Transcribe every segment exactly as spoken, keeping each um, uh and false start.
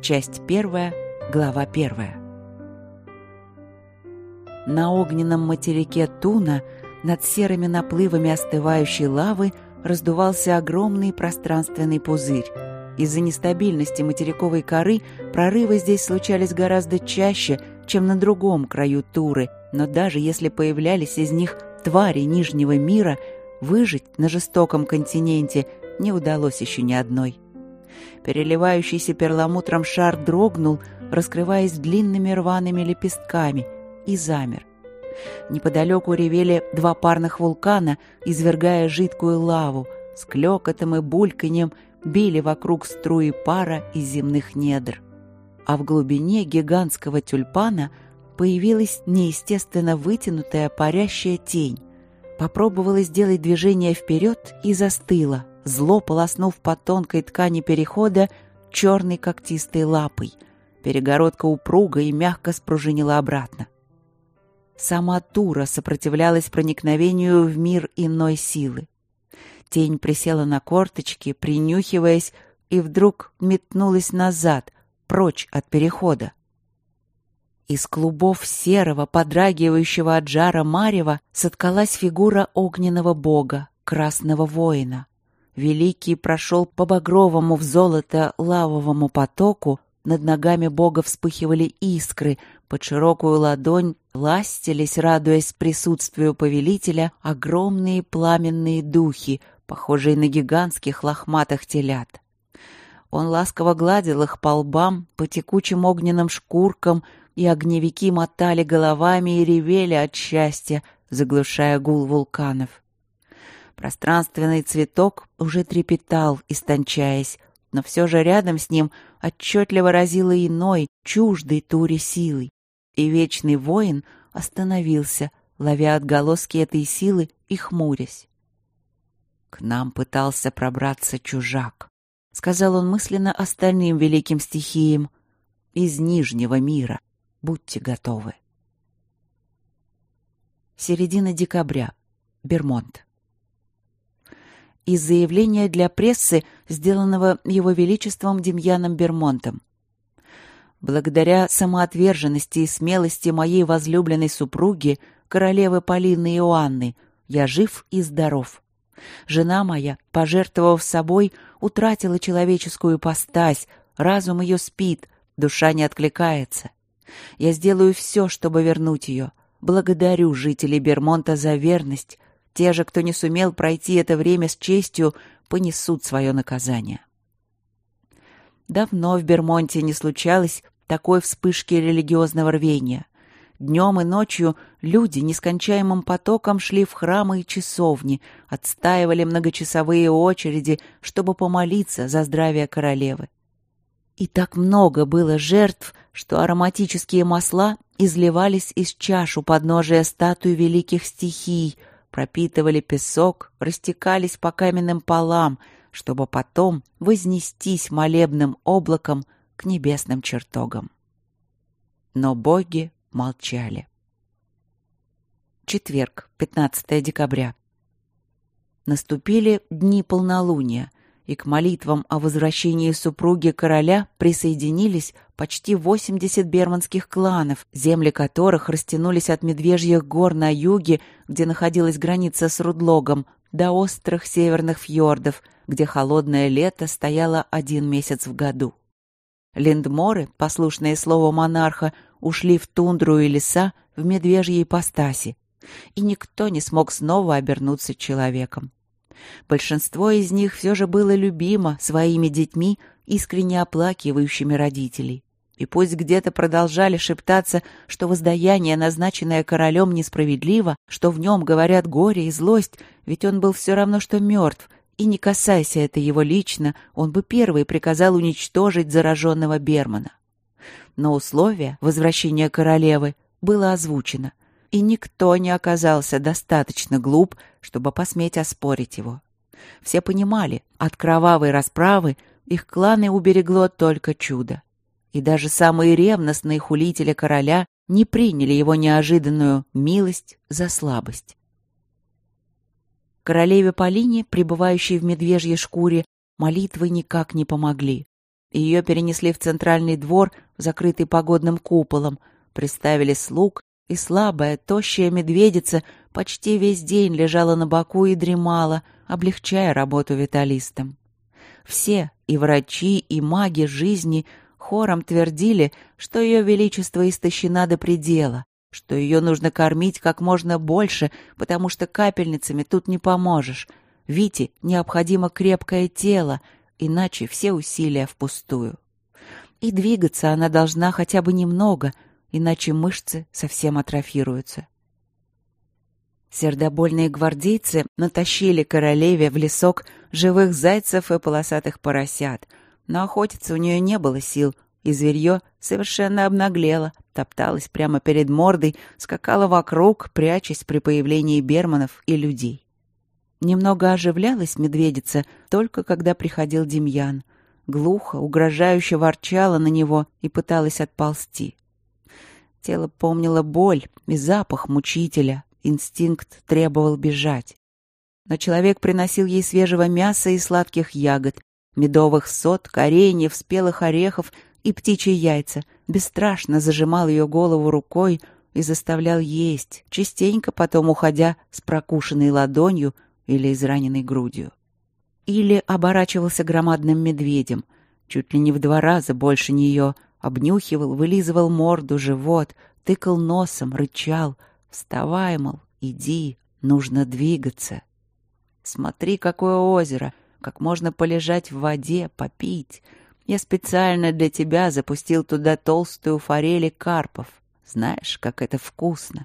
Часть первая, глава первая. На огненном материке Туна над серыми наплывами остывающей лавы раздувался огромный пространственный пузырь. Из-за нестабильности материковой коры прорывы здесь случались гораздо чаще, чем на другом краю Туры, но даже если появлялись из них твари Нижнего мира, выжить на жестоком континенте не удалось еще ни одной. Переливающийся перламутром шар дрогнул, раскрываясь длинными рваными лепестками, и замер. Неподалеку ревели два парных вулкана, извергая жидкую лаву, с клёкотом и бульканьем били вокруг струи пара из земных недр. А в глубине гигантского тюльпана появилась неестественно вытянутая парящая тень. Попробовала сделать движение вперед и застыла, зло полоснув по тонкой ткани перехода черной когтистой лапой. Перегородка упруго и мягко спружинила обратно. Сама Тура сопротивлялась проникновению в мир иной силы. Тень присела на корточки, принюхиваясь, и вдруг метнулась назад, прочь от перехода. Из клубов серого, подрагивающего от жара марева соткалась фигура огненного бога, красного воина. Великий прошел по багровому в золото лавовому потоку, над ногами бога вспыхивали искры, под широкую ладонь ластились, радуясь присутствию повелителя, огромные пламенные духи, похожие на гигантских лохматых телят. Он ласково гладил их по лбам, по текучим огненным шкуркам, и огневики мотали головами и ревели от счастья, заглушая гул вулканов. Пространственный цветок уже трепетал, истончаясь, но все же рядом с ним отчетливо разило иной, чуждой Туре силой. И вечный воин остановился, ловя отголоски этой силы и хмурясь. «К нам пытался пробраться чужак», — сказал он мысленно остальным великим стихиям, — «из Нижнего мира. Будьте готовы». Середина декабря. Бермонт. Из заявления для прессы, сделанного Его Величеством Демьяном Бермонтом. Благодаря самоотверженности и смелости моей возлюбленной супруги, королевы Полины Иоанны, я жив и здоров. Жена моя, пожертвовав собой, утратила человеческую ипостась, разум ее спит, душа не откликается. Я сделаю все, чтобы вернуть ее. Благодарю жителей Бермонта за верность. Те же, кто не сумел пройти это время с честью, понесут свое наказание. Давно в Бермонте не случалось такой вспышки религиозного рвения. Днем и ночью люди нескончаемым потоком шли в храмы и часовни, отстаивали многочасовые очереди, чтобы помолиться за здравие королевы. И так много было жертв, что ароматические масла изливались из чаш у подножия статуи великих стихий, пропитывали песок, растекались по каменным полам, чтобы потом вознестись молебным облаком к небесным чертогам. Но боги молчали. Четверг, пятнадцатое декабря. Наступили дни полнолуния, и к молитвам о возвращении супруги короля присоединились почти восемьдесят бермонских кланов, земли которых растянулись от Медвежьих гор на юге, где находилась граница с Рудлогом, до острых северных фьордов, где холодное лето стояло один месяц в году. Линдморы, послушные слову монарха, ушли в тундру и леса в медвежьей ипостаси, и никто не смог снова обернуться человеком. Большинство из них все же было любимо своими детьми, искренне оплакивающими родителей. И пусть где-то продолжали шептаться, что воздаяние, назначенное королем, несправедливо, что в нем говорят горе и злость, ведь он был все равно, что мертв, и не касайся это его лично, он бы первый приказал уничтожить зараженного Бермона. Но условие возвращения королевы было озвучено, и никто не оказался достаточно глуп, чтобы посметь оспорить его. Все понимали, от кровавой расправы их кланы уберегло только чудо. И даже самые ревностные хулители короля не приняли его неожиданную милость за слабость. Королеве Полине, пребывающей в медвежьей шкуре, молитвы никак не помогли. Ее перенесли в центральный двор, закрытый погодным куполом, приставили слуг, и слабая, тощая медведица почти весь день лежала на боку и дремала, облегчая работу виталистам. Все, и врачи, и маги жизни, хором твердили, что ее величество истощена до предела, что ее нужно кормить как можно больше, потому что капельницами тут не поможешь. Вите необходимо крепкое тело, иначе все усилия впустую. И двигаться она должна хотя бы немного, иначе мышцы совсем атрофируются. Сердобольные гвардейцы натащили королеве в лесок живых зайцев и полосатых поросят, но охотиться у нее не было сил, и зверье совершенно обнаглело, топталось прямо перед мордой, скакало вокруг, прячась при появлении берманов и людей. Немного оживлялась медведица только когда приходил Демьян. Глухо, угрожающе ворчала на него и пыталась отползти. Тело помнило боль и запах мучителя, инстинкт требовал бежать. Но человек приносил ей свежего мяса и сладких ягод, медовых сот, кореньев, спелых орехов и птичьи яйца, бесстрашно зажимал ее голову рукой и заставлял есть, частенько потом уходя с прокушенной ладонью или израненной грудью. Или оборачивался громадным медведем, чуть ли не в два раза больше нее, обнюхивал, вылизывал морду, живот, тыкал носом, рычал: «Вставай, мол, иди, нужно двигаться. Смотри, какое озеро, как можно полежать в воде, попить. Я специально для тебя запустил туда толстую форель и карпов. Знаешь, как это вкусно».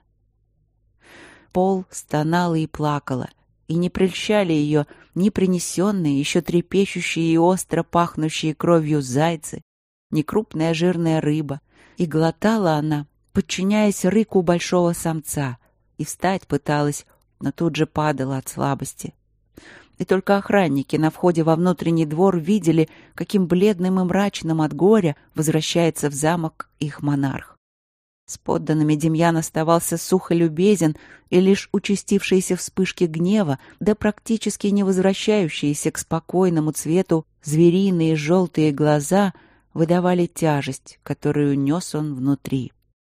Пол стонала и плакала, и не прельщали ее ни принесенные, еще трепещущие и остро пахнущие кровью зайцы, ни крупная жирная рыба, и глотала она, подчиняясь рыку большого самца, и встать пыталась, но тут же падала от слабости. И только охранники на входе во внутренний двор видели, каким бледным и мрачным от горя возвращается в замок их монарх. С подданными Демьян оставался сухо любезен, и лишь участившиеся вспышки гнева, да практически не возвращающиеся к спокойному цвету звериные желтые глаза выдавали тяжесть, которую нес он внутри.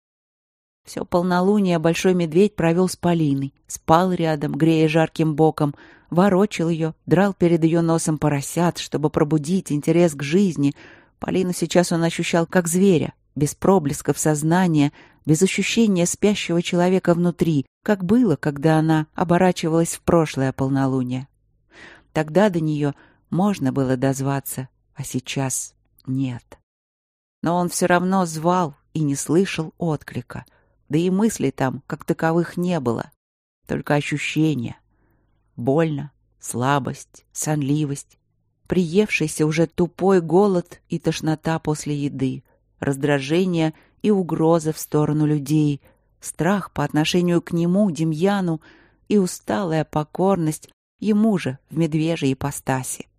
Все полнолуние большой медведь провел с Полиной, спал рядом, грея жарким боком, ворочил ее, драл перед ее носом поросят, чтобы пробудить интерес к жизни. Полину сейчас он ощущал как зверя, без проблесков сознания, без ощущения спящего человека внутри, как было, когда она оборачивалась в прошлое полнолуние. Тогда до нее можно было дозваться, а сейчас нет. Но он все равно звал и не слышал отклика, да и мыслей там, как таковых, не было, только ощущения. Больно, слабость, сонливость, приевшийся уже тупой голод и тошнота после еды, раздражение и угроза в сторону людей, страх по отношению к нему, Демьяну, и усталая покорность ему же в медвежьей ипостаси.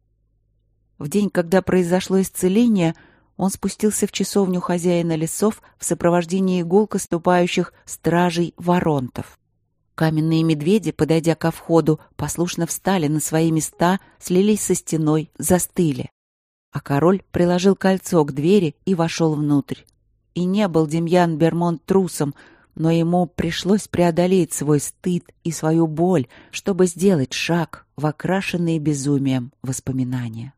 В день, когда произошло исцеление, он спустился в часовню хозяина лесов в сопровождении гулко ступающих стражей воронтов. Каменные медведи, подойдя ко входу, послушно встали на свои места, слились со стеной, застыли. А король приложил кольцо к двери и вошел внутрь. И не был Демьян Бермонт трусом, но ему пришлось преодолеть свой стыд и свою боль, чтобы сделать шаг в окрашенные безумием воспоминания.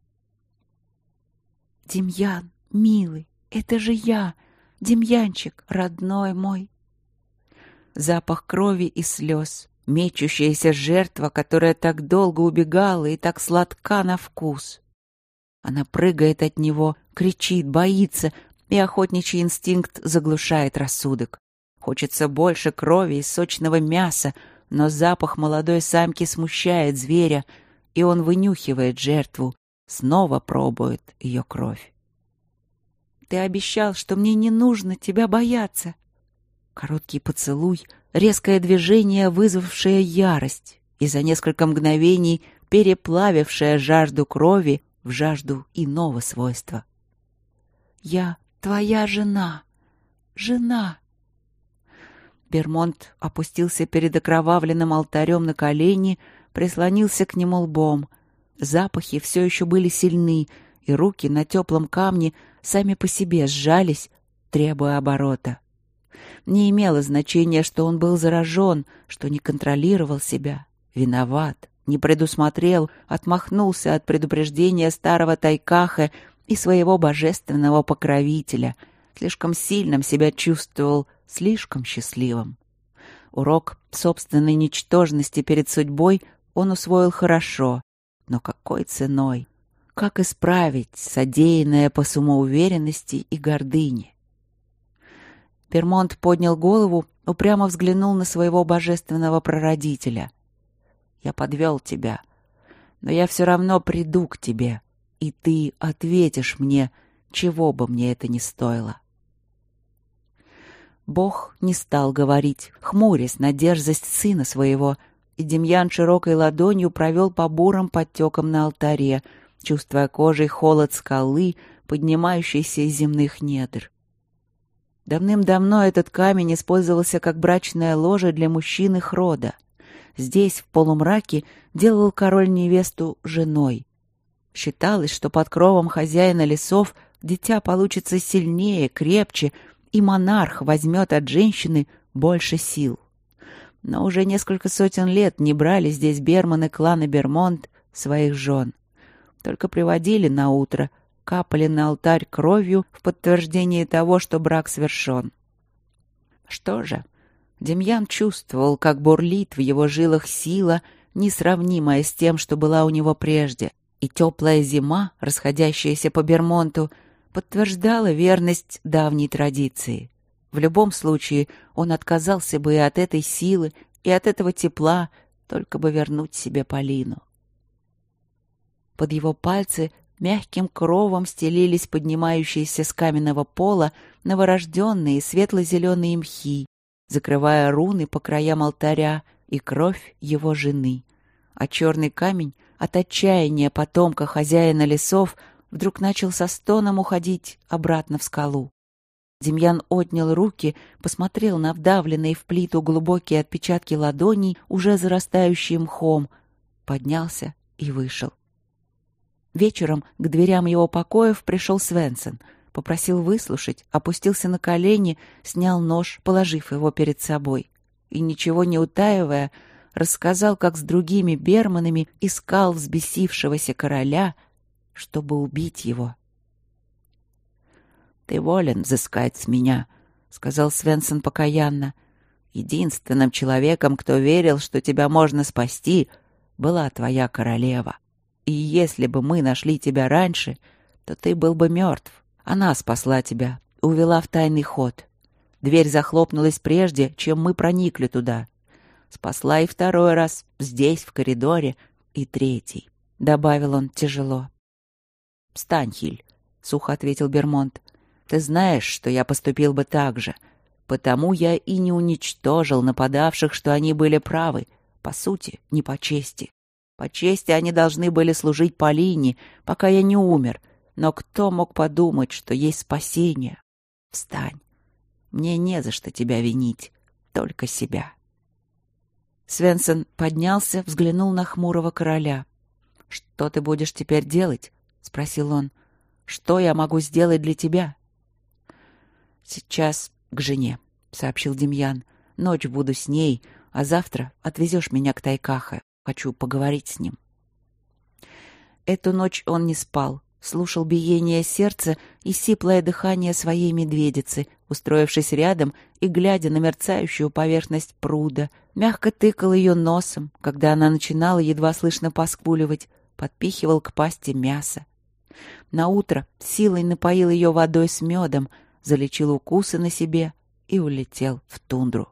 «Демьян, милый, это же я, Демьянчик, родной мой!» Запах крови и слез, мечущаяся жертва, которая так долго убегала и так сладка на вкус. Она прыгает от него, кричит, боится, и охотничий инстинкт заглушает рассудок. Хочется больше крови и сочного мяса, но запах молодой самки смущает зверя, и он вынюхивает жертву, снова пробует ее кровь. «Ты обещал, что мне не нужно тебя бояться». Короткий поцелуй, резкое движение, вызвавшее ярость, и за несколько мгновений переплавившее жажду крови в жажду иного свойства. «Я твоя жена, жена». Бермонт опустился перед окровавленным алтарем на колени, прислонился к нему лбом. Запахи все еще были сильны, и руки на теплом камне сами по себе сжались, требуя оборота. Не имело значения, что он был заражен, что не контролировал себя, виноват, не предусмотрел, отмахнулся от предупреждения старого Тайкаха и своего божественного покровителя, слишком сильным себя чувствовал, слишком счастливым. Урок собственной ничтожности перед судьбой он усвоил хорошо, но какой ценой? Как исправить содеянное по самоуверенности и гордыне? Бермонт поднял голову, упрямо взглянул на своего божественного прародителя. «Я подвел тебя, но я все равно приду к тебе, и ты ответишь мне, чего бы мне это ни стоило». Бог не стал говорить, хмурясь на дерзость сына своего, и Демьян широкой ладонью провел по бурым подтекам на алтаре, чувствуя кожей холод скалы, поднимающейся из земных недр. Давным-давно этот камень использовался как брачное ложе для мужчин их рода. Здесь, в полумраке, делал король невесту женой. Считалось, что под кровом хозяина лесов дитя получится сильнее, крепче, и монарх возьмет от женщины больше сил. Но уже несколько сотен лет не брали здесь берманы клана Бермонт своих жен. Только приводили на утро, капали на алтарь кровью в подтверждение того, что брак свершен. Что же, Демьян чувствовал, как бурлит в его жилах сила, несравнимая с тем, что была у него прежде, и теплая зима, расходящаяся по Бермонту, подтверждала верность давней традиции. В любом случае он отказался бы и от этой силы, и от этого тепла, только бы вернуть себе Полину. Под его пальцы мягким кровом стелились поднимающиеся с каменного пола новорожденные светло-зеленые мхи, закрывая руны по краям алтаря и кровь его жены. А черный камень от отчаяния потомка хозяина лесов вдруг начал со стоном уходить обратно в скалу. Демьян отнял руки, посмотрел на вдавленные в плиту глубокие отпечатки ладоней, уже зарастающие мхом, поднялся и вышел. Вечером к дверям его покоев пришел Свенсон, попросил выслушать, опустился на колени, снял нож, положив его перед собой, и, ничего не утаивая, рассказал, как с другими берманами искал взбесившегося короля, чтобы убить его. «Ты волен взыскать с меня», — сказал Свенсон покаянно. «Единственным человеком, кто верил, что тебя можно спасти, была твоя королева. И если бы мы нашли тебя раньше, то ты был бы мертв. Она спасла тебя, увела в тайный ход. Дверь захлопнулась прежде, чем мы проникли туда. Спасла и второй раз, здесь, в коридоре, и третий», — добавил он тяжело. «Встань, Хиль», — сухо ответил Бермонт. «Ты знаешь, что я поступил бы так же. Потому я и не уничтожил нападавших, что они были правы. По сути, не по чести. По чести они должны были служить Полине, пока я не умер. Но кто мог подумать, что есть спасение? Встань. Мне не за что тебя винить, только себя». Свенсон поднялся, взглянул на хмурого короля. «Что ты будешь теперь делать?» — спросил он. «Что я могу сделать для тебя?» «Сейчас к жене», — сообщил Демьян. «Ночь буду с ней, а завтра отвезешь меня к Тайкаха. Хочу поговорить с ним». Эту ночь он не спал, слушал биение сердца и сиплое дыхание своей медведицы, устроившись рядом и глядя на мерцающую поверхность пруда, мягко тыкал ее носом, когда она начинала едва слышно поскуливать, подпихивал к пасти мясо. Наутро силой напоил ее водой с медом, залечил укусы на себе и улетел в тундру.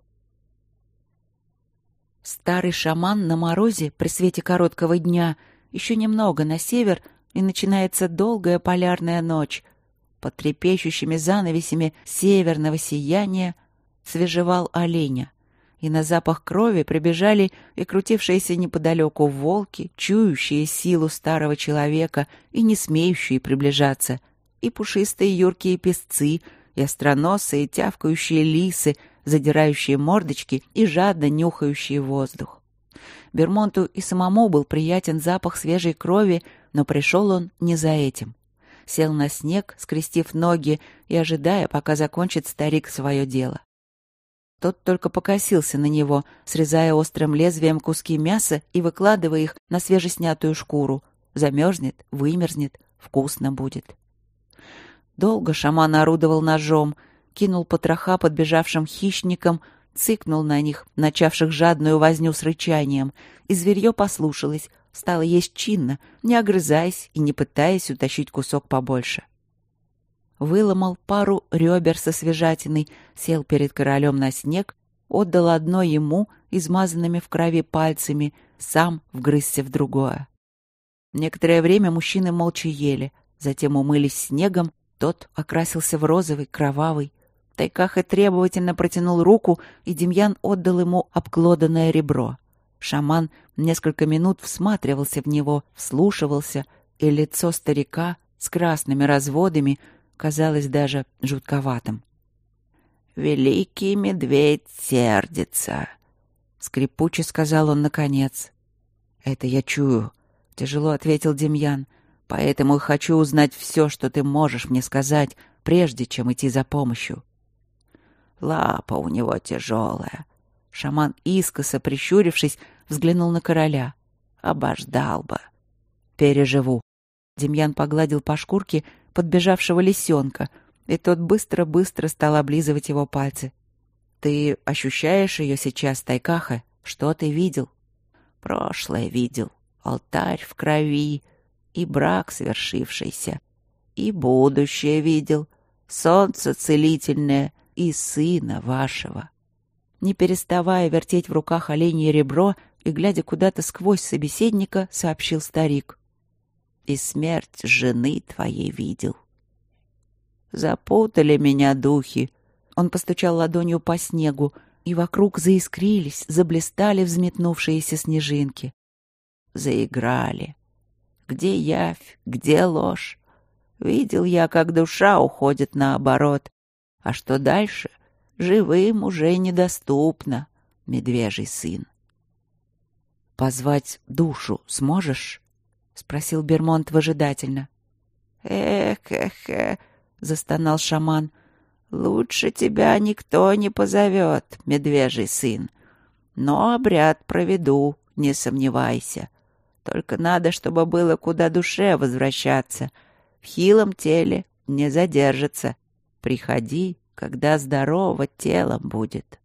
Старый шаман на морозе при свете короткого дня, еще немного на север, и начинается долгая полярная ночь. Под трепещущими занавесями северного сияния свежевал оленя, и на запах крови прибежали и крутившиеся неподалеку волки, чующие силу старого человека и не смеющие приближаться, и пушистые юркие песцы, и остроносые тявкающие лисы, задирающие мордочки и жадно нюхающие воздух. Бермонту и самому был приятен запах свежей крови, но пришел он не за этим. сел на снег, скрестив ноги и ожидая, пока закончит старик свое дело. Тот только покосился на него, срезая острым лезвием куски мяса и выкладывая их на свежеснятую шкуру. Замерзнет, вымерзнет, вкусно будет. Долго шаман орудовал ножом, кинул потроха подбежавшим хищникам, цыкнул на них, начавших жадную возню с рычанием, и зверье послушалось, стало есть чинно, не огрызаясь и не пытаясь утащить кусок побольше. Выломал пару ребер со свежатиной, сел перед королем на снег, отдал одно ему, измазанными в крови пальцами, сам вгрызся в другое. Некоторое время мужчины молча ели, затем умылись снегом, тот окрасился в розовый, кровавый. Тайкаха требовательно протянул руку, и Демьян отдал ему обглоданное ребро. Шаман несколько минут всматривался в него, вслушивался, и лицо старика с красными разводами казалось даже жутковатым. «Великий медведь сердится», — скрипуче сказал он наконец. «Это я чую», — тяжело ответил Демьян. «Поэтому и хочу узнать все, что ты можешь мне сказать, прежде чем идти за помощью». Лапа у него тяжелая. Шаман, искоса прищурившись, взглянул на короля. Обождал бы. «Переживу». Демьян погладил по шкурке подбежавшего лисенка, и тот быстро-быстро стал облизывать его пальцы. «Ты ощущаешь ее сейчас, Тайкаха? Что ты видел?» «Прошлое видел. Алтарь в крови. И брак свершившийся. И будущее видел. Солнце целительное. И сына вашего». Не переставая вертеть в руках оленье ребро и глядя куда-то сквозь собеседника, сообщил старик. «И смерть жены твоей видел». «Запутали меня духи». Он постучал ладонью по снегу, и вокруг заискрились, заблистали взметнувшиеся снежинки. Заиграли. Где явь, где ложь? Видел я, как душа уходит наоборот. А что дальше? Живым уже недоступно, медвежий сын. «Позвать душу сможешь?» — спросил Бермонт выжидательно. «Эх, эх, эх», — застонал шаман, — «лучше тебя никто не позовет, медвежий сын. Но обряд проведу, не сомневайся. Только надо, чтобы было куда душе возвращаться. В хилом теле не задержится. Приходи, когда здорово телом будет».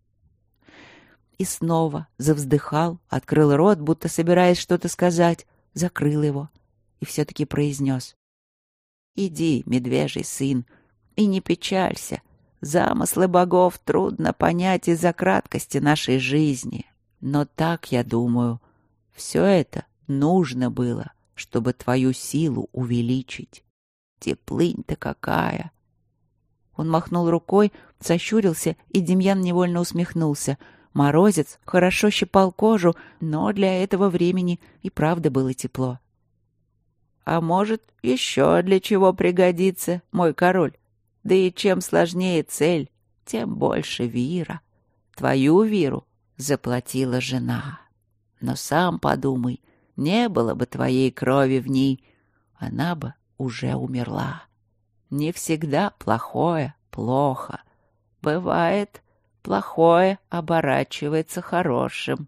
И снова завздыхал, открыл рот, будто собираясь что-то сказать, закрыл его и все-таки произнес. «Иди, медвежий сын, и не печалься. Замыслы богов трудно понять из-за краткости нашей жизни. Но так, я думаю, все это нужно было, чтобы твою силу увеличить. Теплынь-то какая!» Он махнул рукой, сощурился, и Демьян невольно усмехнулся. Морозец хорошо щипал кожу, но для этого времени и правда было тепло. «А может, еще для чего пригодится, мой король? Да и чем сложнее цель, тем больше вира. Твою виру заплатила жена. Но сам подумай, не было бы твоей крови в ней, она бы уже умерла. Не всегда плохое плохо. Бывает, плохое оборачивается хорошим».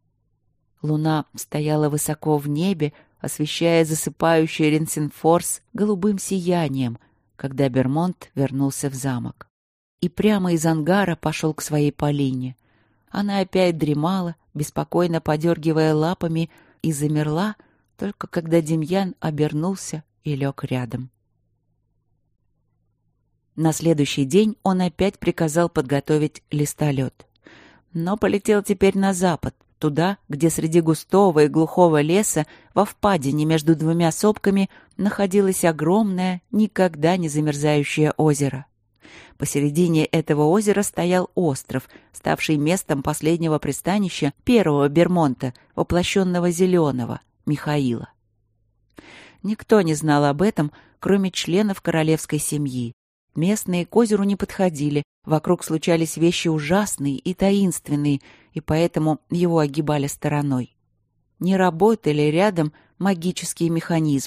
Луна стояла высоко в небе, освещая засыпающий Ренсенфорс голубым сиянием, когда Бермонт вернулся в замок. И прямо из ангара пошел к своей Полине. Она опять дремала, беспокойно подергивая лапами, и замерла, только когда Демьян обернулся и лег рядом. На следующий день он опять приказал подготовить листолет. Но полетел теперь на запад, туда, где среди густого и глухого леса во впадине между двумя сопками находилось огромное, никогда не замерзающее озеро. Посередине этого озера стоял остров, ставший местом последнего пристанища первого Бермонта, воплощенного Зеленого, Михаила. Никто не знал об этом, кроме членов королевской семьи. Местные к озеру не подходили, вокруг случались вещи ужасные и таинственные, и поэтому его огибали стороной. Не работали рядом магические механизмы,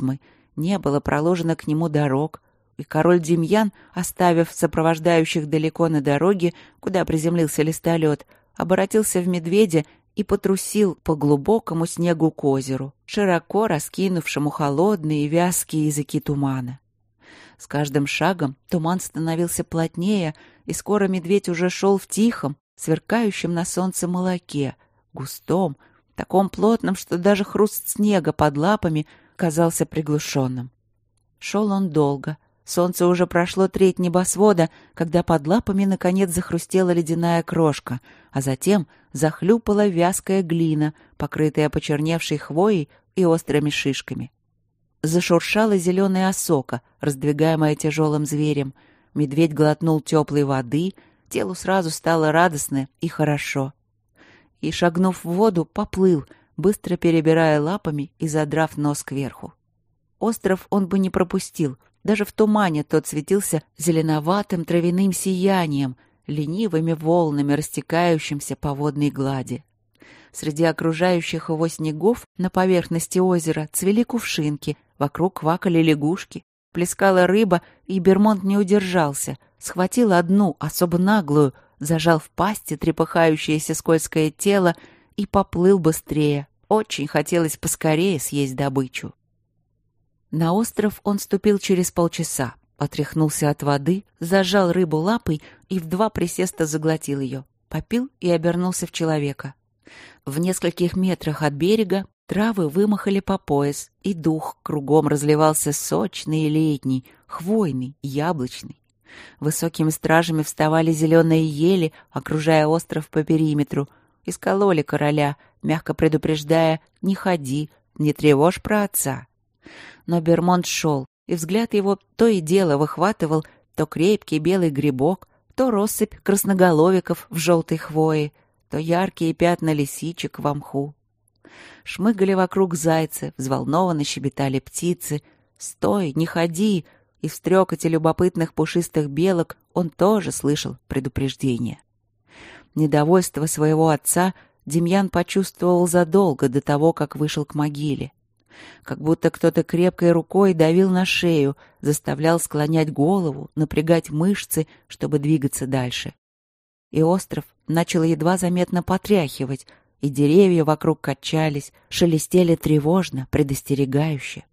не было проложено к нему дорог, и король Демьян, оставив сопровождающих далеко на дороге, куда приземлился листолет, обратился в медведя и потрусил по глубокому снегу к озеру, широко раскинувшему холодные и вязкие языки тумана. С каждым шагом туман становился плотнее, и скоро медведь уже шел в тихом, сверкающем на солнце молоке, густом, таком плотном, что даже хруст снега под лапами казался приглушенным. Шел он долго. Солнце уже прошло треть небосвода, когда под лапами наконец захрустела ледяная крошка, а затем захлюпала вязкая глина, покрытая почерневшей хвоей и острыми шишками. Зашуршала зеленая осока, раздвигаемая тяжелым зверем. Медведь глотнул теплой воды, телу сразу стало радостно и хорошо. И, шагнув в воду, поплыл, быстро перебирая лапами и задрав нос кверху. Остров он бы не пропустил. Даже в тумане тот светился зеленоватым травяным сиянием, ленивыми волнами, растекающимся по водной глади. Среди окружающих его снегов на поверхности озера цвели кувшинки, вокруг квакали лягушки, плескала рыба, и Бермонт не удержался, схватил одну, особо наглую, зажал в пасти трепыхающееся скользкое тело и поплыл быстрее. Очень хотелось поскорее съесть добычу. На остров он ступил через полчаса, отряхнулся от воды, зажал рыбу лапой и в два присеста заглотил ее, попил и обернулся в человека. В нескольких метрах от берега травы вымахали по пояс, и дух кругом разливался сочный и летний, хвойный, яблочный. Высокими стражами вставали зеленые ели, окружая остров по периметру, и скололи короля, мягко предупреждая: «Не ходи, не тревожь про отца». Но Бермонт шел, и взгляд его то и дело выхватывал то крепкий белый грибок, то россыпь красноголовиков в желтой хвое, то яркие пятна лисичек во мху. Шмыгали вокруг зайцы, взволнованно щебетали птицы. «Стой, не ходи!» И в стрекоте любопытных пушистых белок он тоже слышал предупреждение. Недовольство своего отца Демьян почувствовал задолго до того, как вышел к могиле. Как будто кто-то крепкой рукой давил на шею, заставлял склонять голову, напрягать мышцы, чтобы двигаться дальше. И остров начал едва заметно потряхивать, и деревья вокруг качались, шелестели тревожно, предостерегающе.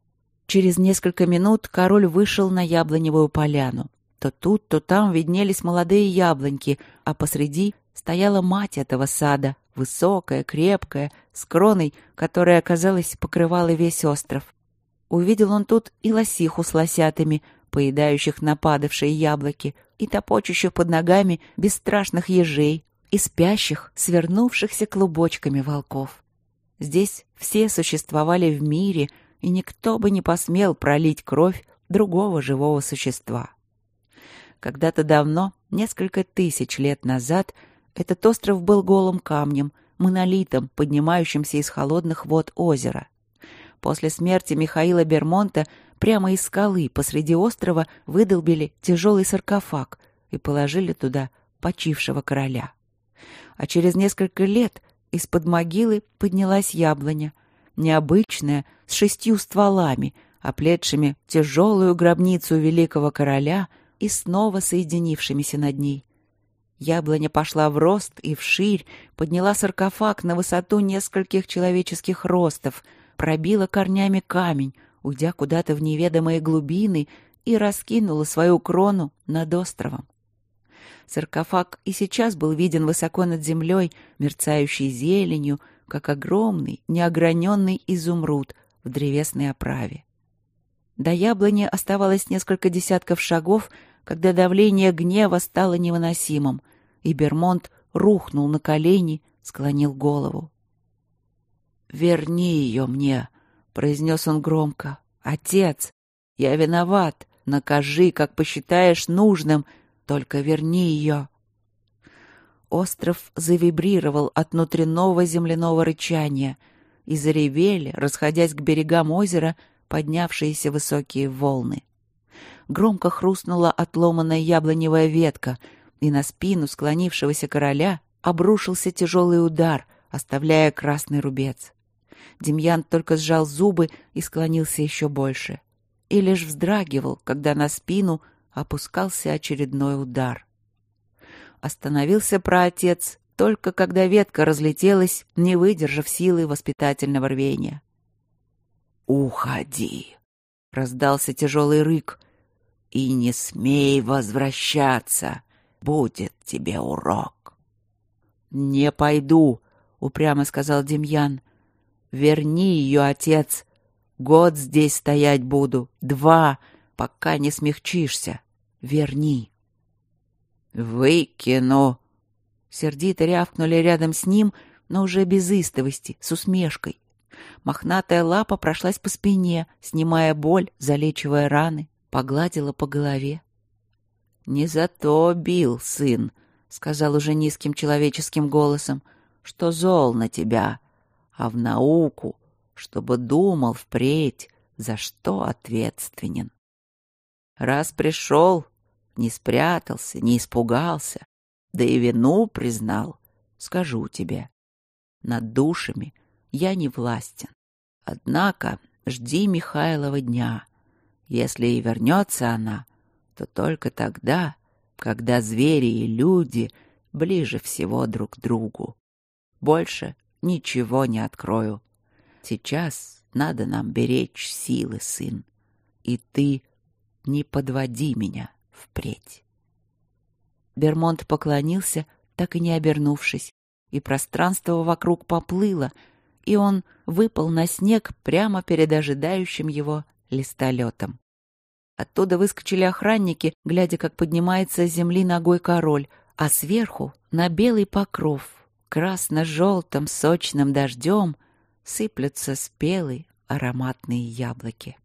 Через несколько минут король вышел на яблоневую поляну. То тут, то там виднелись молодые яблоньки, а посреди стояла мать этого сада, высокая, крепкая, с кроной, которая, казалось, покрывала весь остров. Увидел он тут и лосиху с лосятами, поедающих нападавшие яблоки, и топочущих под ногами бесстрашных ежей, и спящих, свернувшихся клубочками волков. Здесь все существовали в мире, и никто бы не посмел пролить кровь другого живого существа. Когда-то давно, несколько тысяч лет назад, этот остров был голым камнем, монолитом, поднимающимся из холодных вод озера. После смерти Михаила Бермонта прямо из скалы посреди острова выдолбили тяжелый саркофаг и положили туда почившего короля. А через несколько лет из-под могилы поднялась яблоня, необычная, с шестью стволами, оплетшими тяжелую гробницу великого короля и снова соединившимися над ней. Яблоня пошла в рост и вширь, подняла саркофаг на высоту нескольких человеческих ростов, пробила корнями камень, уйдя куда-то в неведомые глубины, и раскинула свою крону над островом. Саркофаг и сейчас был виден высоко над землей, мерцающий зеленью, как огромный, неограненный изумруд в древесной оправе. До яблони оставалось несколько десятков шагов, когда давление гнева стало невыносимым, и Бермонт рухнул на колени, склонил голову. «Верни ее мне», — произнес он громко. «Отец, я виноват. Накажи, как посчитаешь нужным, только верни ее». Остров завибрировал от внутреннего земляного рычания, и заревели, расходясь к берегам озера, поднявшиеся высокие волны. Громко хрустнула отломанная яблоневая ветка, и на спину склонившегося короля обрушился тяжелый удар, оставляя красный рубец. Демьян только сжал зубы и склонился еще больше. И лишь вздрагивал, когда на спину опускался очередной удар. Остановился праотец только когда ветка разлетелась, не выдержав силы воспитательного рвения. «Уходи!» — раздался тяжелый рык. «И не смей возвращаться! Будет тебе урок!» «Не пойду!» — упрямо сказал Демьян. «Верни ее, отец! Год здесь стоять буду, два, пока не смягчишься. Верни!» «Выкину!» Сердито рявкнули рядом с ним, но уже без истовости, с усмешкой. Мохнатая лапа прошлась по спине, снимая боль, залечивая раны, погладила по голове. «Не за то бил, сын», — сказал уже низким человеческим голосом, — «что зол на тебя, а в науку, чтобы думал впредь, за что ответственен. Раз пришел, не спрятался, не испугался, да и вину признал, скажу тебе, над душами я не властен. Однако жди Михайлова дня. Если и вернется она, то только тогда, когда звери и люди ближе всего друг к другу. Больше ничего не открою. Сейчас надо нам беречь силы, сын. И ты не подводи меня впредь». Бермонт поклонился, так и не обернувшись, и пространство вокруг поплыло, и он выпал на снег прямо перед ожидающим его листолетом. Оттуда выскочили охранники, глядя, как поднимается с земли ногой король, а сверху на белый покров, красно-желтым сочным дождем, сыплются спелые ароматные яблоки.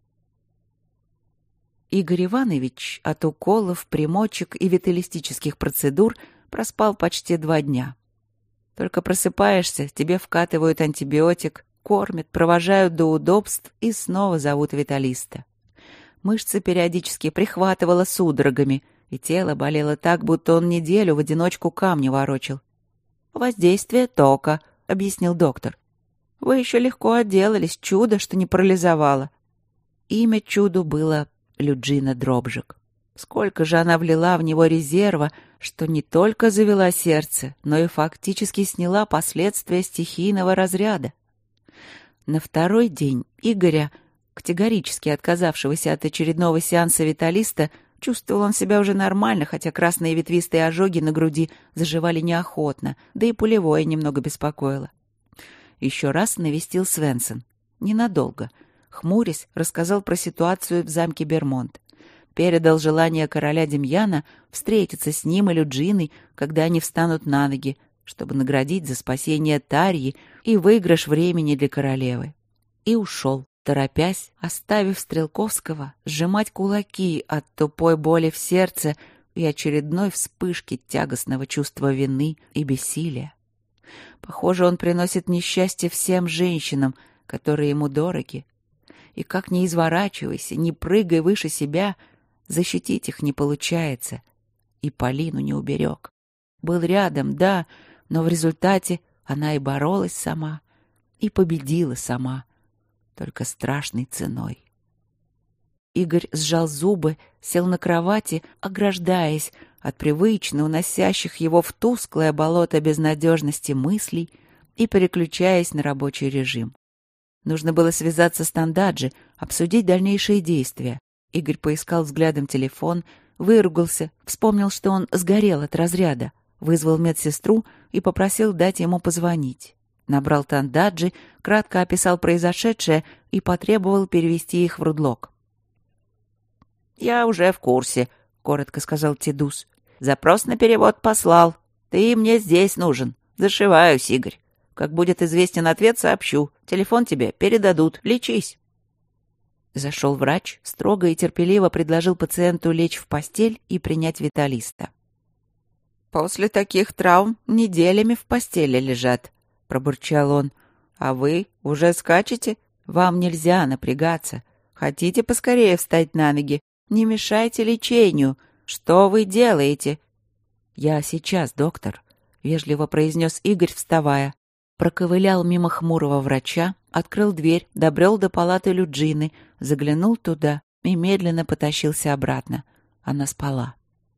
Игорь Иванович от уколов, примочек и виталистических процедур проспал почти два дня. Только просыпаешься, тебе вкатывают антибиотик, кормят, провожают до удобств и снова зовут виталиста. Мышцы периодически прихватывало судорогами, и тело болело так, будто он неделю в одиночку камни ворочил. «Воздействие тока», — объяснил доктор. «Вы еще легко отделались, чудо, что не парализовало». Имя чуду было Люджина Дробжик. Сколько же она влила в него резерва, что не только завела сердце, но и фактически сняла последствия стихийного разряда. На второй день Игоря, категорически отказавшегося от очередного сеанса виталиста, чувствовал он себя уже нормально, хотя красные ветвистые ожоги на груди заживали неохотно, да и пулевое немного беспокоило. Еще раз навестил Свенсон. Ненадолго. Хмурясь, рассказал про ситуацию в замке Бермонт. Передал желание короля Демьяна встретиться с ним и Люджиной, когда они встанут на ноги, чтобы наградить за спасение Тарьи и выигрыш времени для королевы. И ушел, торопясь, оставив Стрелковского сжимать кулаки от тупой боли в сердце и очередной вспышки тягостного чувства вины и бессилия. Похоже, он приносит несчастье всем женщинам, которые ему дороги. И как ни изворачивайся, ни прыгай выше себя, защитить их не получается. И Полину не уберег. Был рядом, да, но в результате она и боролась сама, и победила сама, только страшной ценой. Игорь сжал зубы, сел на кровати, ограждаясь от привычно уносящих его в тусклое болото безнадежности мыслей и переключаясь на рабочий режим. Нужно было связаться с Тандаджи, обсудить дальнейшие действия. Игорь поискал взглядом телефон, выругался, вспомнил, что он сгорел от разряда, вызвал медсестру и попросил дать ему позвонить. Набрал Тандаджи, кратко описал произошедшее и потребовал перевести их в Рудлок. «Я уже в курсе», — коротко сказал Тидус. «Запрос на перевод послал. Ты мне здесь нужен. Зашиваюсь, Игорь. Как будет известен ответ, сообщу. Телефон тебе передадут. Лечись». Зашел врач, строго и терпеливо предложил пациенту лечь в постель и принять виталиста. «После таких травм неделями в постели лежат», — пробурчал он. «А вы уже скачете? Вам нельзя напрягаться. Хотите поскорее встать на ноги? Не мешайте лечению. Что вы делаете?» «Я сейчас, доктор», — вежливо произнес Игорь, вставая. проковылял мимо хмурого врача, открыл дверь, добрел до палаты Люджины, заглянул туда и медленно потащился обратно. Она спала.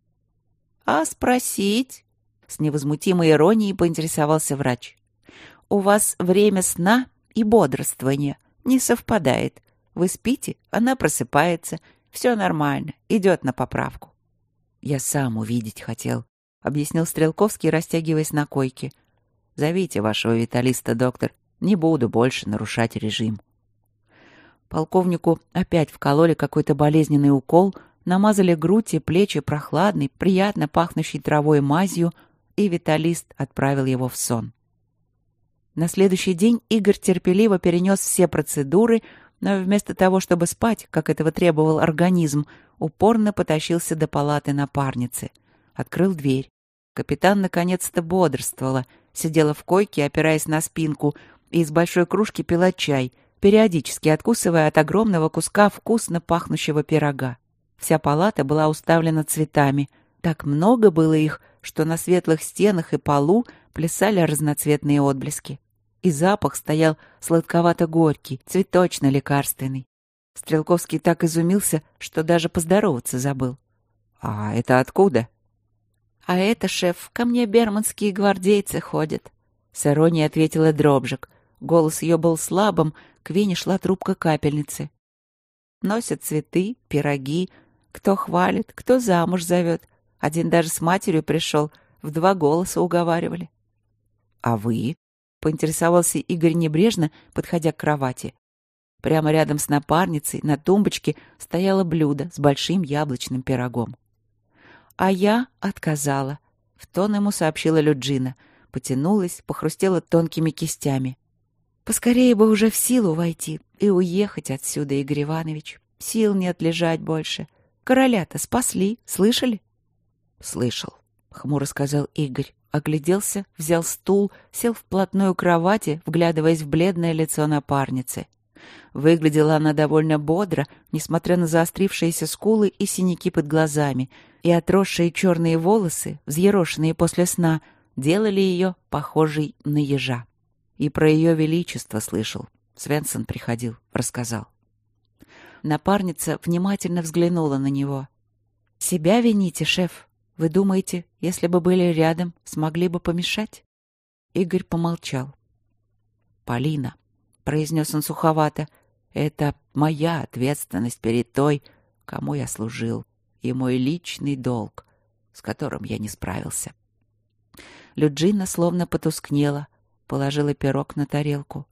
«А спросить?» — с невозмутимой иронией поинтересовался врач. «У вас время сна и бодрствования не совпадает. Вы спите, она просыпается. Все нормально, идет на поправку». «Я сам увидеть хотел», — объяснил Стрелковский, растягиваясь на койке. «Зовите вашего виталиста, доктор. Не буду больше нарушать режим». Полковнику опять вкололи какой-то болезненный укол, намазали грудь и плечи прохладной, приятно пахнущей травой мазью, и виталист отправил его в сон. На следующий день Игорь терпеливо перенес все процедуры, но вместо того, чтобы спать, как этого требовал организм, упорно потащился до палаты напарницы. Открыл дверь. Капитан наконец-то бодрствовала, сидела в койке, опираясь на спинку, и из большой кружки пила чай, периодически откусывая от огромного куска вкусно пахнущего пирога. Вся палата была уставлена цветами. Так много было их, что на светлых стенах и полу плясали разноцветные отблески. И запах стоял сладковато-горький, цветочно-лекарственный. Стрелковский так изумился, что даже поздороваться забыл. «А это откуда?» «А это, шеф, ко мне берманские гвардейцы ходят», — с иронией ответила Дробжик. Голос ее был слабым, к Вене шла трубка капельницы. «Носят цветы, пироги. Кто хвалит, кто замуж зовет. Один даже с матерью пришел, в два голоса уговаривали». «А вы?» — поинтересовался Игорь небрежно, подходя к кровати. Прямо рядом с напарницей на тумбочке стояло блюдо с большим яблочным пирогом. «А я отказала», — в тон ему сообщила Люджина. Потянулась, похрустела тонкими кистями. «Поскорее бы уже в силу войти и уехать отсюда, Игорь Иванович. Сил нет лежать больше. Короля-то спасли, слышали?» «Слышал», — хмуро сказал Игорь. Огляделся, взял стул, сел вплотную к кровати, вглядываясь в бледное лицо напарницы. Выглядела она довольно бодро, несмотря на заострившиеся скулы и синяки под глазами, и отросшие черные волосы, взъерошенные после сна, делали ее похожей на ежа. И про ее величество слышал. Свенсон приходил, рассказал. Напарница внимательно взглянула на него. «Себя вините, шеф? Вы думаете, если бы были рядом, смогли бы помешать?» Игорь помолчал. «Полина», — произнес он суховато, — «это моя ответственность перед той, кому я служил, и мой личный долг, с которым я не справился». Люджина словно потускнела, положила пирог на тарелку.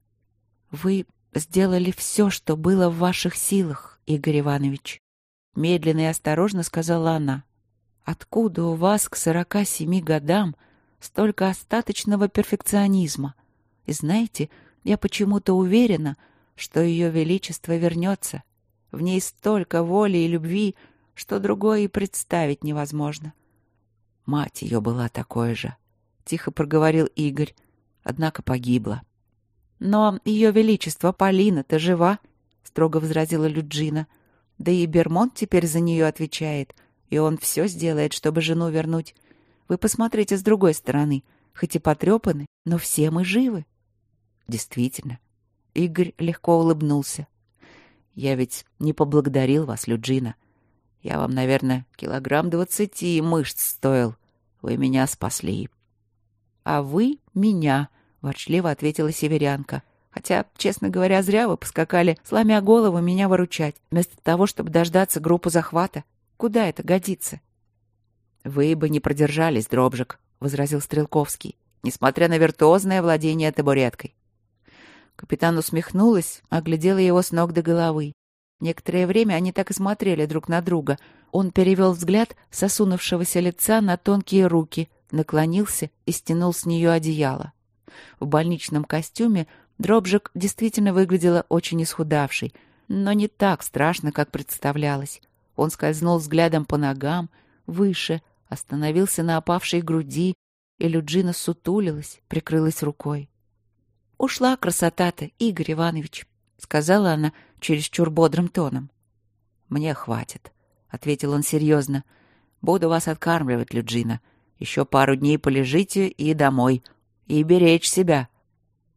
«Вы сделали все, что было в ваших силах, Игорь Иванович», — медленно и осторожно сказала она. «Откуда у вас к сорока семи годам столько остаточного перфекционизма? И знаете, я почему-то уверена, что ее величество вернется. В ней столько воли и любви, что другое и представить невозможно». «Мать ее была такой же», — тихо проговорил Игорь, однако погибла. «Но ее величество Полина-то жива», — строго возразила Люджина. «Да и Бермонт теперь за нее отвечает, и он все сделает, чтобы жену вернуть. Вы посмотрите с другой стороны, хоть и потрепаны, но все мы живы». «Действительно». Игорь легко улыбнулся. «Я ведь не поблагодарил вас, Люджина. Я вам, наверное, килограмм двадцати мышц стоил. Вы меня спасли». «А вы меня», — ворчливо ответила северянка. «Хотя, честно говоря, зря вы поскакали, сломя голову, меня выручать, вместо того, чтобы дождаться группу захвата. Куда это годится?» «Вы бы не продержались, Дробжик», — возразил Стрелковский, «несмотря на виртуозное владение табуреткой». Капитан усмехнулась, оглядела его с ног до головы. Некоторое время они так и смотрели друг на друга. Он перевел взгляд с осунувшегося лица на тонкие руки, наклонился и стянул с нее одеяло. В больничном костюме Дробжик действительно выглядела очень исхудавшей, но не так страшно, как представлялось. Он скользнул взглядом по ногам, выше, остановился на опавшей груди, и Люджина сутулилась, прикрылась рукой. «Ушла красота-то, Игорь Иванович», — сказала она чересчур бодрым тоном. «Мне хватит», — ответил он серьезно. «Буду вас откармливать, Люджина. Еще пару дней полежите и домой. И беречь себя,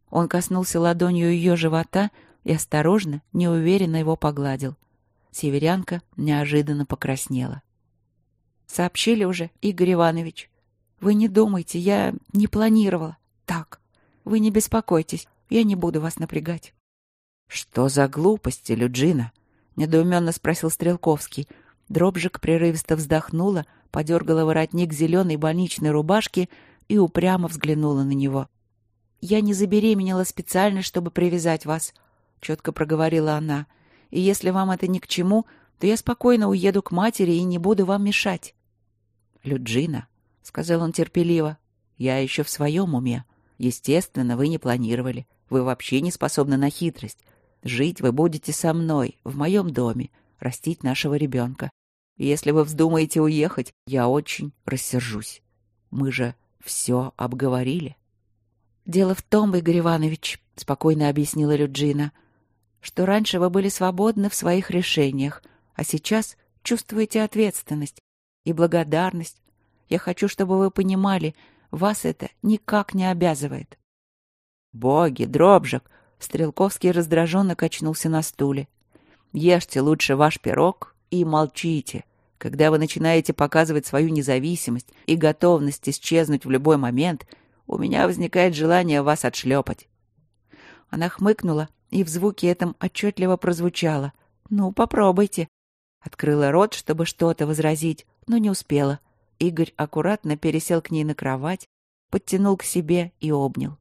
Он коснулся ладонью ее живота и осторожно, неуверенно его погладил. Северянка неожиданно покраснела. «Сообщили уже, Игорь Иванович. Вы не думайте, я не планировала. Так, вы не беспокойтесь, я не буду вас напрягать». «Что за глупости, Люджина?» — недоуменно спросил Стрелковский. Дробжик прерывисто вздохнула, подергала воротник зеленой больничной рубашки и упрямо взглянула на него. «Я не забеременела специально, чтобы привязать вас», — четко проговорила она. «И если вам это ни к чему, то я спокойно уеду к матери и не буду вам мешать». «Люджина», — сказал он терпеливо, — «я еще в своем уме. Естественно, вы не планировали. Вы вообще не способны на хитрость. Жить вы будете со мной, в моем доме, растить нашего ребенка. И если вы вздумаете уехать, я очень рассержусь. Мы же все обговорили». «Дело в том, Игорь Иванович», — спокойно объяснила Люджина, «что раньше вы были свободны в своих решениях, а сейчас чувствуете ответственность и благодарность. Я хочу, чтобы вы понимали, вас это никак не обязывает». «Боги, Дробжик!» — Стрелковский раздраженно качнулся на стуле. «Ешьте лучше ваш пирог и молчите. Когда вы начинаете показывать свою независимость и готовность исчезнуть в любой момент, у меня возникает желание вас отшлепать». Она хмыкнула, и в звуке этом отчетливо прозвучало: «Ну, попробуйте». Открыла рот, чтобы что-то возразить, но не успела. Игорь аккуратно пересел к ней на кровать, подтянул к себе и обнял.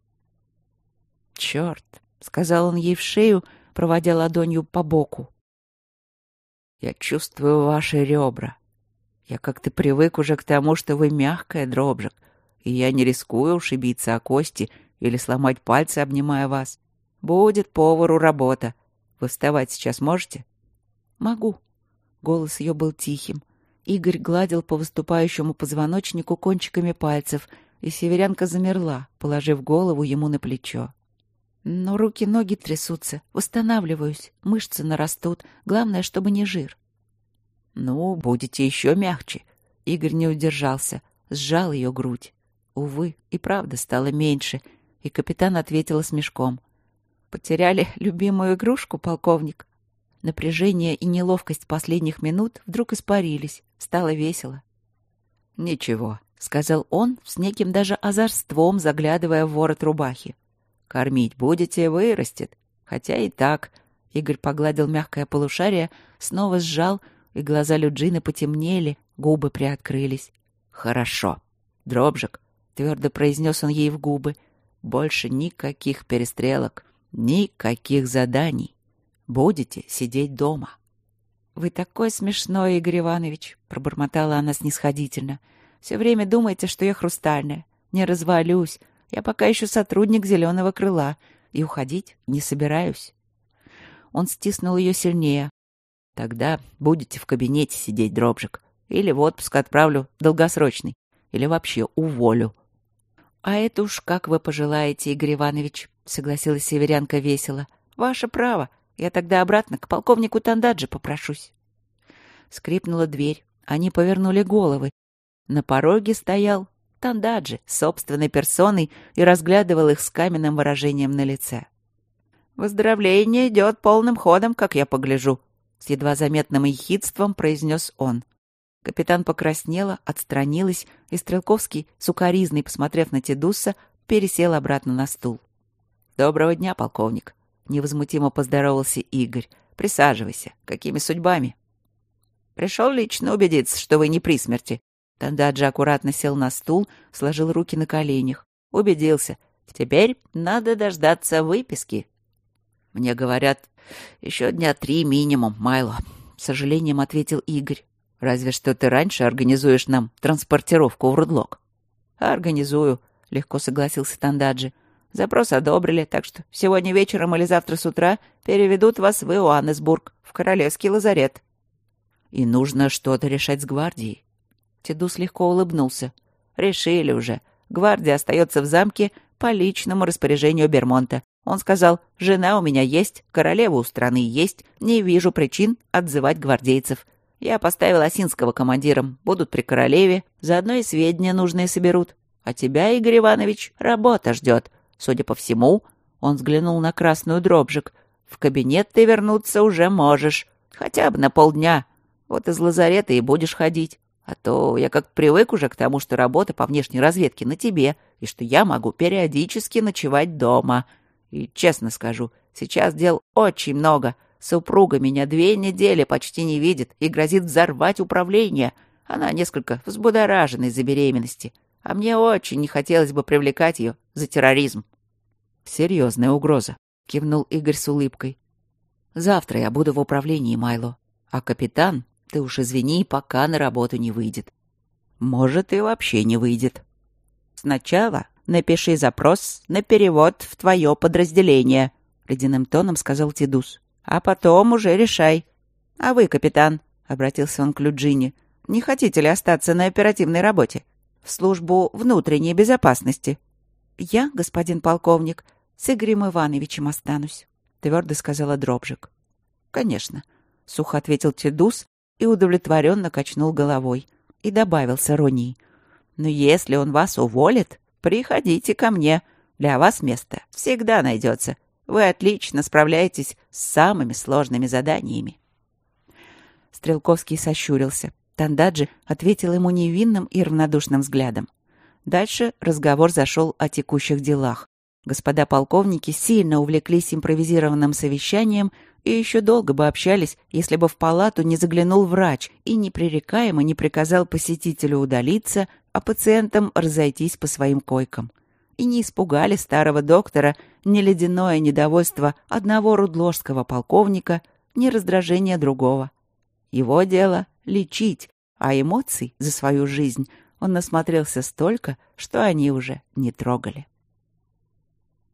«Черт!» — сказал он ей в шею, проводя ладонью по боку. «Я чувствую ваши ребра. Я как-то привык уже к тому, что вы мягкая, Дробжик, и я не рискую ушибиться о кости или сломать пальцы, обнимая вас. Будет повару работа. Вы вставать сейчас можете?» «Могу». Голос ее был тихим. Игорь гладил по выступающему позвоночнику кончиками пальцев, и северянка замерла, положив голову ему на плечо. «Но руки-ноги трясутся, восстанавливаюсь, мышцы нарастут, главное, чтобы не жир». «Ну, будете еще мягче». Игорь не удержался, сжал ее грудь. Увы, и правда стало меньше, и капитан ответила смешком. «Потеряли любимую игрушку, полковник?» Напряжение и неловкость последних минут вдруг испарились, стало весело. «Ничего», — сказал он с неким даже озорством, заглядывая в ворот рубахи. «Кормить будете, вырастет. Хотя и так». Игорь погладил мягкое полушарие, снова сжал, и глаза Люджины потемнели, губы приоткрылись. «Хорошо. Дробжик», — твердо произнес он ей в губы, — «больше никаких перестрелок, никаких заданий. Будете сидеть дома». «Вы такой смешной, Игорь Иванович», — пробормотала она снисходительно. «Все время думаете, что я хрустальная. Не развалюсь. Я пока еще сотрудник «Зеленого крыла», и уходить не собираюсь». Он стиснул ее сильнее. «Тогда будете в кабинете сидеть, Дробжик. Или в отпуск отправлю долгосрочный. Или вообще уволю». «А это уж как вы пожелаете, Игорь Иванович», — согласилась северянка весело. «Ваше право. Я тогда обратно к полковнику Тандаджи попрошусь». Скрипнула дверь. Они повернули головы. На пороге стоял Тандаджи собственной персоной и разглядывал их с каменным выражением на лице. «Выздоровление идет полным ходом, как я погляжу», — с едва заметным ехидством произнес он. Капитан покраснела, отстранилась, и Стрелковский, сукоризный, посмотрев на Тедуса, пересел обратно на стул. «Доброго дня, полковник», — невозмутимо поздоровался Игорь. «Присаживайся. Какими судьбами?» «Пришел лично убедиться, что вы не при смерти». Тандаджи аккуратно сел на стул, сложил руки на коленях. «Убедился. Теперь надо дождаться выписки». «Мне говорят, еще дня три минимум, Майло», — с сожалением ответил Игорь. «Разве что ты раньше организуешь нам транспортировку в Рудлок». «Организую», — легко согласился Тандаджи. «Запрос одобрили, так что сегодня вечером или завтра с утра переведут вас в Иоаннесбург, в королевский лазарет». «И нужно что-то решать с гвардией». Тедус легко улыбнулся. «Решили уже. Гвардия остается в замке по личному распоряжению Бермонта. Он сказал, жена у меня есть, королева у страны есть, не вижу причин отзывать гвардейцев. Я поставил Осинского командиром, будут при королеве, заодно и сведения нужные соберут. А тебя, Игорь Иванович, работа ждет. Судя по всему, Он взглянул на красную дробжик. «В кабинет ты вернуться уже можешь. Хотя бы на полдня. Вот из лазарета и будешь ходить. А то я как привык уже к тому, что работа по внешней разведке на тебе, и что я могу периодически ночевать дома. И честно скажу, сейчас дел очень много. Супруга меня две недели почти не видит и грозит взорвать управление. Она несколько взбудоражена из-за беременности. А мне очень не хотелось бы привлекать ее за терроризм». «Серьезная угроза», — кивнул Игорь с улыбкой. «Завтра я буду в управлении, Майло. А капитан, ты уж извини, пока на работу не выйдет. Может, и вообще не выйдет. Сначала напиши запрос на перевод в твое подразделение», — ледяным тоном сказал Тидус. «А потом уже решай. А вы, капитан», — обратился он к Люджине, — «не хотите ли остаться на оперативной работе? В службу внутренней безопасности?» «Я, господин полковник, с Игорем Ивановичем останусь», — твердо сказала Дробжик. «Конечно», — сухо ответил Тидус и удовлетворенно качнул головой и добавил с иронией. «Но если он вас уволит, приходите ко мне. Для вас место всегда найдется. Вы отлично справляетесь с самыми сложными заданиями». Стрелковский сощурился. Тандаджи ответил ему невинным и равнодушным взглядом. Дальше разговор зашел о текущих делах. Господа полковники сильно увлеклись импровизированным совещанием и еще долго бы общались, если бы в палату не заглянул врач и непререкаемо не приказал посетителю удалиться, а пациентам разойтись по своим койкам. И не испугали старого доктора ни ледяное недовольство одного рудложского полковника, ни раздражение другого. Его дело — лечить, а эмоций за свою жизнь он насмотрелся столько, что они уже не трогали.